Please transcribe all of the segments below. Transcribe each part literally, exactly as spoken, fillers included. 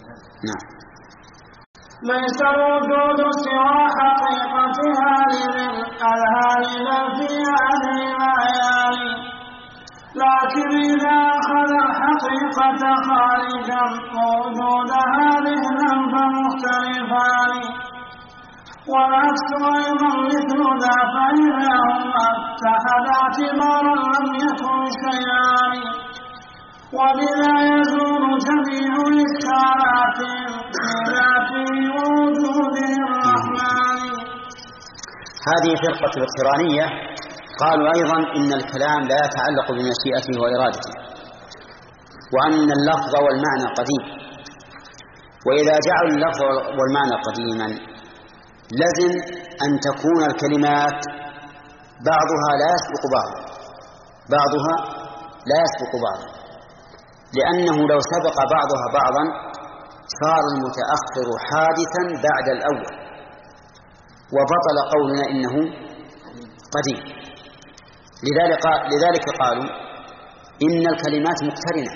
نعم. ليس الوجود سوى حقيقتها للأذهان بل في هذه الأعيان، لكن إذا أخذ الحقيقة خارجا ووجودها ذهنا فمختلفان، والعكس أيضا مثل ذا فإذا هما اتحدا اعتبارا لم يكن شيئان، وبذا يزول جميع إشكالات في ذاته ووجوده الرحمن. هذه فرقة الاقترانية قالوا أيضا إن الكلام لا يتعلق بمشيئته وإرادته، وأن اللفظ والمعنى قديم، وإذا جعلوا اللفظ والمعنى قديما لازم أن تكون الكلمات بعضها لا يسبق بعضا بعضها لا يسبق بعضا لأنه لو سبق بعضها بعضا صار المتأخر حادثا بعد الأول، وبطل قولنا إنه قديم. لذلك لذلك قالوا إن الكلمات مقترنة،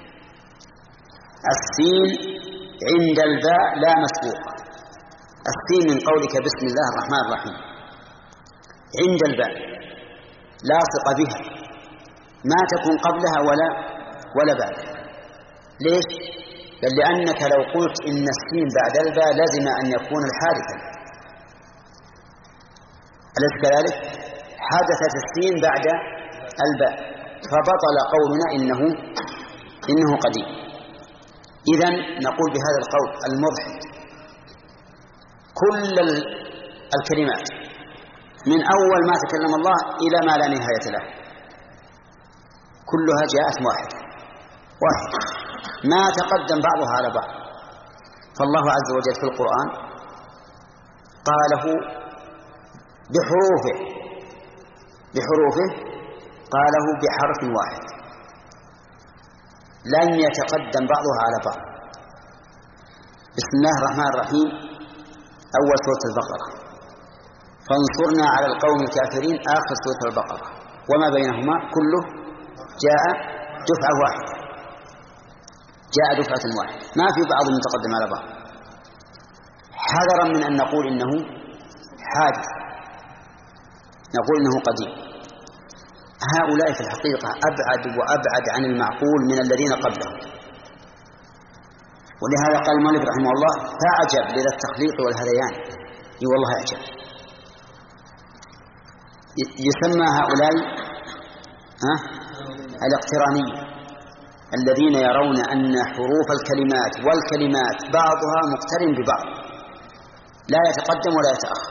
السين عند الباء لا مسبوقة، السين من قولك بسم الله الرحمن الرحيم عند الباء لاصق بها، ما تكون قبلها ولا ولا بعدها. ليش؟ بل لأنك لو قلت إن السين بعد الباء لازم أن يكون الحادثا، أليس كذلك؟ حدثت السين بعد الباء فبطل قولنا إنه إنه قديم. إذن نقول بهذا القول المضحك كل الكلمات من أول ما تكلم الله إلى ما لا نهاية له كلها جاءت واحدة واحدة ما تقدم بعضها على بعض. فالله عز وجل في القرآن قاله بحروفه بحروفه قاله بحرف واحد لن يتقدم بعضها على بعض. بسم الله الرحمن الرحيم أول سورة البقرة، فانصرنا على القوم الكافرين آخر سورة البقرة، وما بينهما كله جاء دفعة واحدة جاء دفعة واحدة ما في بعض متقدم على بعض، حذرا من أن نقول إنه حادث نقول إنه قديم. هؤلاء في الحقيقة أبعد وأبعد عن المعقول من الذين قبلهم، ولهذا قال المؤلف رحمه الله فأعجب لذا التخليق والهذيان. اي والله أعجب. يسمى هؤلاء ها الاقترانية الذين يرون أن حروف الكلمات والكلمات بعضها مقترن ببعض لا يتقدم ولا يتأخر.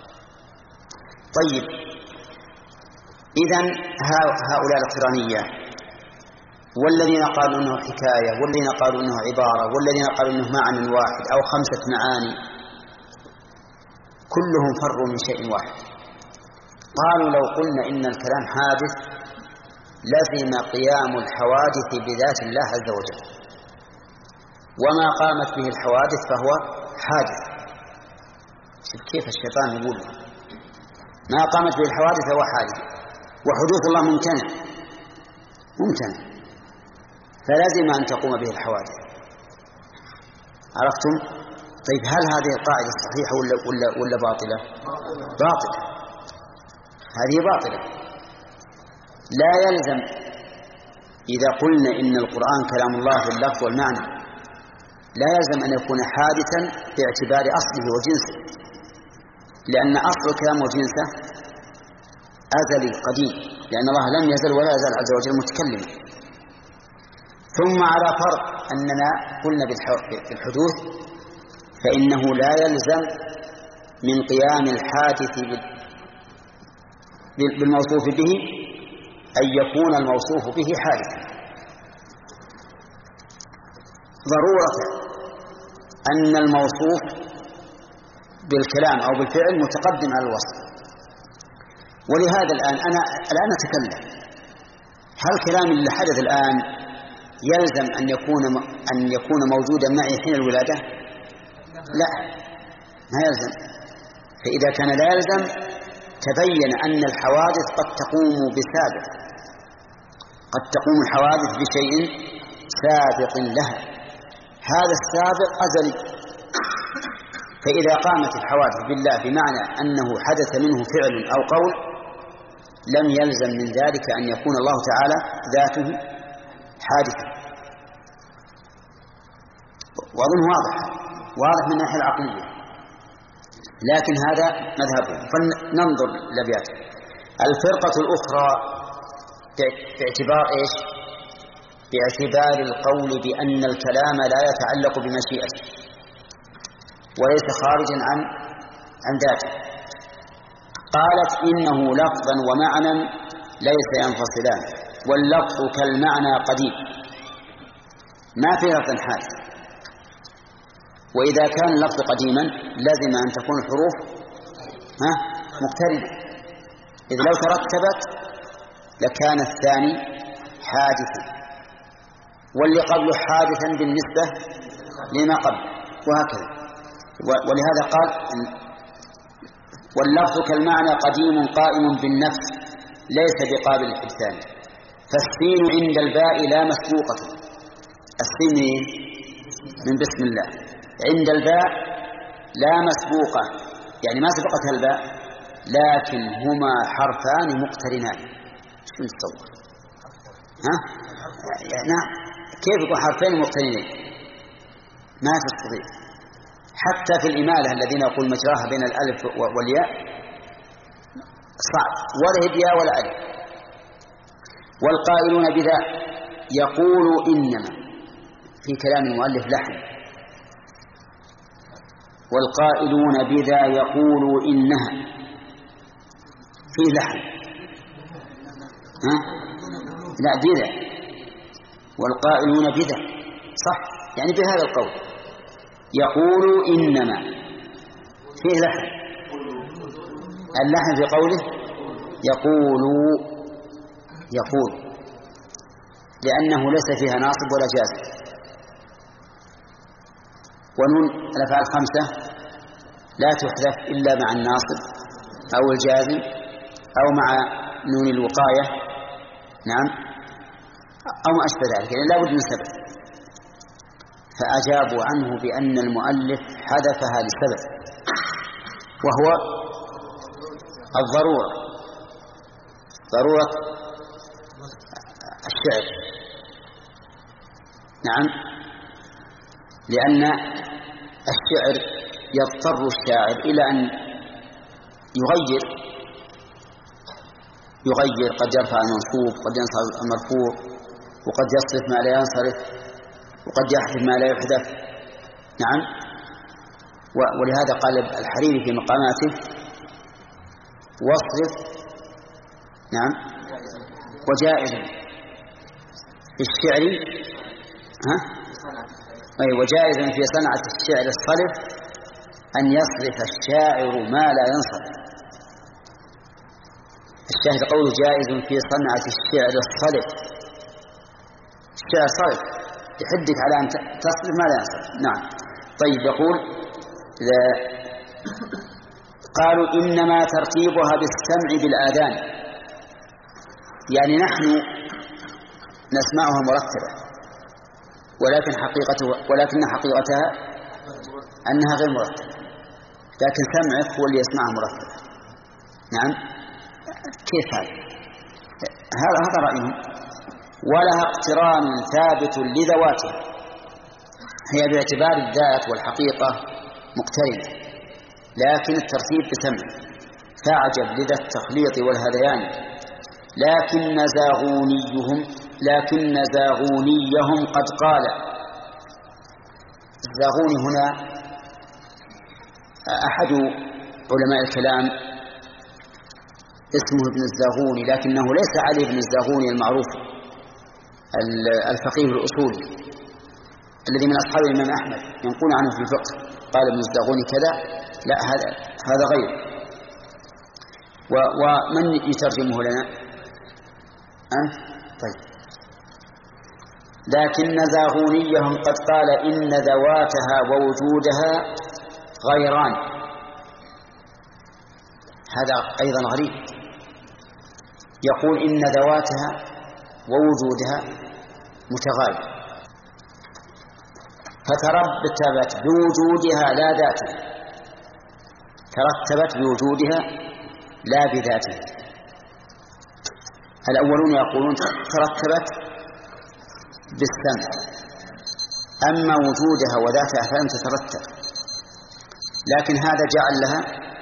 طيب إذن هؤلاء الاقترانية والذين قالوا أنه حكاية والذين قالوا أنه عبارة والذين قالوا أنه معنى واحد أو خمسة معاني كلهم فروا من شيء واحد. قالوا لو قلنا إن الكلام حادث لزم قيام الحوادث بذات الله عز وجل، وما قامت به الحوادث فهو حادث. شوف كيف الشيطان يقول ما قامت به الحوادث فهو حادث، وحدوث الله ممتنع ممتنع فلازم أن تقوم به الحوادث. عرفتم؟ طيب هل هذه القاعدة صحيحة ولا, ولا, ولا باطلة؟ باطلة، هذه باطلة. لا يلزم إذا قلنا إن القرآن كلام الله باللفظ والمعنى لا يلزم أن يكون حادثا باعتبار أصله وجنسه، لأن أصل الكلام وجنسه أزلي قديم، لأن الله لم يزل ولا يزال عز وجل متكلما. ثم على فرض أننا قلنا بالحدوث فإنه لا يلزم من قيام الحادث بالموصوف به أن يكون الموصوف به حادثا. ضرورة أن الموصوف بالكلام أو بالفعل متقدم على الوصف. ولهذا الآن أنا الآن أتكلم، هل كلام اللي حدث الآن يلزم أن يكون أن يكون موجودا معي حين الولادة؟ لا، ما يلزم. فإذا كان لا يلزم تبين أن الحوادث قد تقوم بسابق، قد تقوم الحوادث بشيء سابق لها. هذا السابق أزلي. فإذا قامت الحوادث بالله بمعنى أنه حدث منه فعل أو قول لم يلزم من ذلك أن يكون الله تعالى ذاته حادثا. وأظن واضح واضح من الناحية العقلية، لكن هذا مذهبه. فننظر لأبيات الفرقة الأخرى باعتبار إيش؟ باعتبار القول بأن الكلام لا يتعلق بمشيئته وليس خارجا عن عن ذاته. قالت إنه لفظا ومعنى ليس ينفصلان، واللفظ كالمعنى قديم ما في لفظ حادث. وإذا كان اللفظ قديما لازم أن تكون الحروف ها مقترنة، إذ لو ترتبت لكان الثاني حادثا واللي قبله حادثا بالنسبة لما قبل، وهكذا. ولهذا قال واللفظ كالمعنى قديم قائم بالنفس ليس بقابل الحدثان. فالسين عند الباء لا مسبوقة، السين من بسم الله عند الباء لا مسبوقة، يعني ما سبقتها الباء، لكن هما حرفان مقترنان. شو نتصور؟ ها؟ نعم، كيف يكون حرفين مقترنين؟ ما تستطيع. حتى في الإمالة الذين يقول مجراها بين الألف والياء صعب، ولا هي ياء ولا ألف. والقائلون بذا يقول إنما، في كلام المؤلف لحن. والقائلون بذا يقول إنها، فيه لحن. ها؟ لا بذا، والقائلون بذا صح، يعني بهذا القول يقول إنما فيه لحن. اللحن في قوله يقول يقول لأنه ليس فيها ناصب ولا جازم. ونون الأفعال الخمسة لا تحذف إلا مع الناصب أو الجازم أو مع نون الوقاية، نعم، أو ما أشبه ذلك، يعني لا بد من سبب. فأجابوا عنه بأن المؤلف حذفها لسبب، وهو الضرورة، ضرورة الشعر. نعم، لأن الشعر يضطر الشاعر إلى أن يغير يغير قد يرفع المنصوب، قد ينصرف المرفوع، وقد يصرف ما لا ينصرف، وقد يحذف ما لا يحذف. نعم، ولهذا قال الحريري في مقاماته واصرف نعم وجائز في الشعر ها أي وجائز في صنعة الشعر الصرف أن يصرف الشاعر ما لا ينصرف. الشاهد قوله جائز في صنعة الشعر الصرف، الشعر صرف يحدك على أن تصرف ما لا ينصرف. نعم. طيب، يقول قالوا إنما ترتيبها بالسمع بالآذان، يعني نحن نسمعها مرتبة، ولكن حقيقته ولكن حقيقتها أنها غير مرتبة، لكن سمعك هو اللي يسمعها مرتبة. نعم، كيف هذا؟ هذا هذا رأيهم. ولها اقتران ثابت لذواتها، هي باعتبار الذات والحقيقة مقترنة، لكن الترتيب بسمع. فأعجب لذا التخليط والهذيان، لكن زاغونيهم لكن زاغونيهم قد قال. الزاغوني هنا أحد علماء الكلام اسمه ابن الزاغوني، لكنه ليس علي بن الزاغوني المعروف الفقيه الأصولي الذي من أصحاب الإمام أحمد ينقون عنه في الفقه، قال ابن الزاغوني كذا، لا، هذا هذا غير. ومن يترجمه لنا؟ أه؟ طيب، لكن زاغونيهم قد قال إن ذواتها ووجودها غيران. هذا أيضا غريب، يقول إن ذواتها ووجودها متغاير. فترتبت بوجودها لا ذاتها، ترتبت بوجودها لا بذاتها. الأولون يقولون ترتبت بالسمع، أما وجودها وذاتها فلم تترتب، لكن هذا جعل لها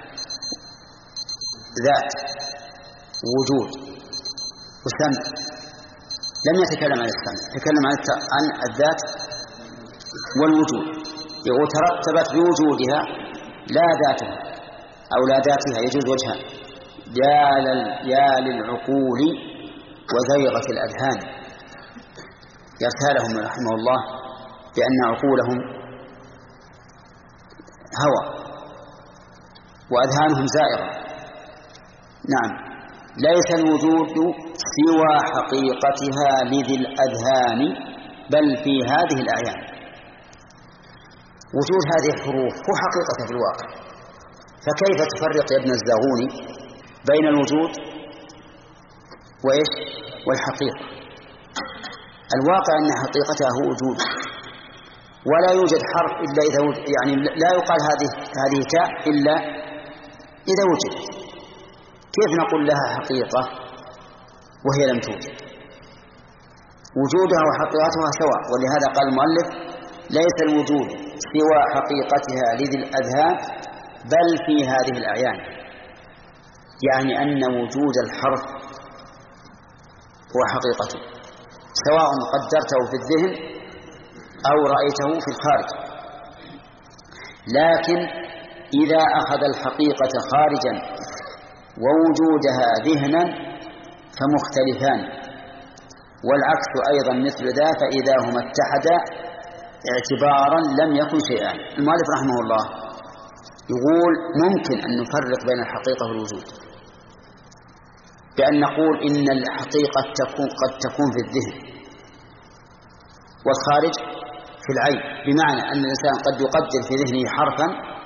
ذات وجود وسمع، لم يتكلم عن السمع، تكلم عن الذات والوجود. يقول ترتبت بوجودها لا ذاتها أو لا ذاتها، يجوز وجهان: يا للعقول وزيغة الأذهان. يرتالهم رحمه الله بأن عقولهم هوى وأذهانهم زائغة. نعم، ليس الوجود سوى حقيقتها لذي الأذهان بل في هذه الأعيان. وجود هذه الحروف هو حقيقتها في الواقع، فكيف تفرق يا ابن الزاغوني بين الوجود وإيش والحقيقة؟ الواقع أن حقيقتها هو وجود، ولا يوجد حرف إلا إذا وجد، يعني لا يقال هذه هذه تاء إلا إذا وجد. كيف نقول لها حقيقة وهي لم توجد؟ وجودها وحقيقتها سواء، ولهذا قال المؤلف: ليس الوجود سوى حقيقتها لذي الأذهان بل في هذه الأعيان، يعني أن وجود الحرف هو حقيقته، سواء قدرته في الذهن أو رأيته في الخارج. لكن إذا أخذ الحقيقة خارجا ووجودها ذهنا فمختلفان، والعكس أيضا مثل ذا، فإذا هما اتحدا اعتبارا لم يكن شيئا. المؤلف رحمه الله يقول ممكن أن نفرق بين الحقيقة والوجود بأن نقول إن الحقيقة تكون قد تكون في الذهن والخارج في العين، بمعنى أن الإنسان قد يقدر في ذهنه حرفا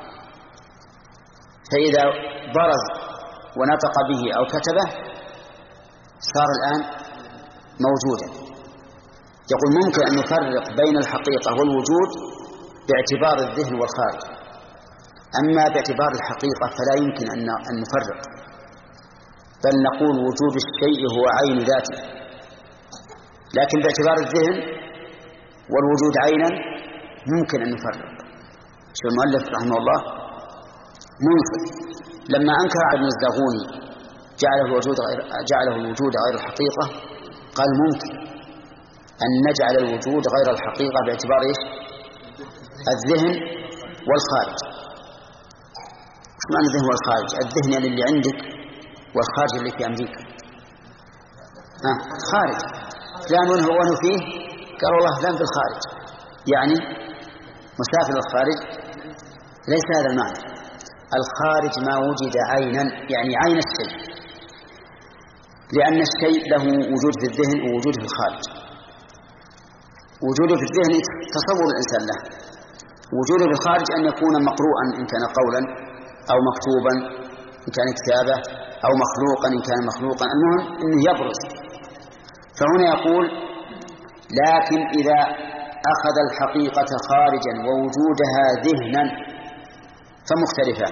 فإذا برز ونطق به أو كتبه صار الآن موجودا. يقول ممكن أن نفرق بين الحقيقة والوجود باعتبار الذهن والخارج، أما باعتبار الحقيقة فلا يمكن أن نفرق، بل نقول وجود الشيء هو عين ذاته. لكن باعتبار الذهن والوجود عينا ممكن أن نفرق. شو المؤلف رحمه الله منصف لما أنكر على ابن الزاغوني جعله الوجود غير جعله الوجود غير الحقيقة، قال ممكن أن نجعل الوجود غير الحقيقة باعتبار إيش؟ الذهن والخارج. ايش معنى الذهن والخارج؟ الذهن يعني اللي عندك، والخارج اللي في أمريكا. آه خارج فلان وين هو فيه؟ قال والله فلان في الخارج، يعني مسافر الخارج. ليس هذا المعنى. الخارج ما وجد عينا، يعني عين الشيء، لأن الشيء له وجود في الذهن ووجود في الخارج. وجوده في الذهن تصور الإنسان له، وجوده في الخارج أن يكون مقروءا إن كان قولا، أو مكتوبا إن كان كتابة، أو مخلوقا إن كان مخلوقا، المهم أنه يبرز. فهنا يقول لكن إذا أخذ الحقيقة خارجا ووجودها ذهنا فمختلفان،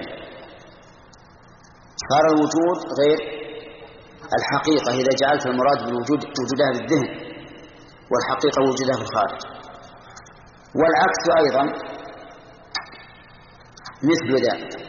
صار الوجود غير الحقيقة إذا جعلت المراد بالوجود وجودها بالذهن، والحقيقة وجودها في الخارج. والعكس أيضا مثل ذلك،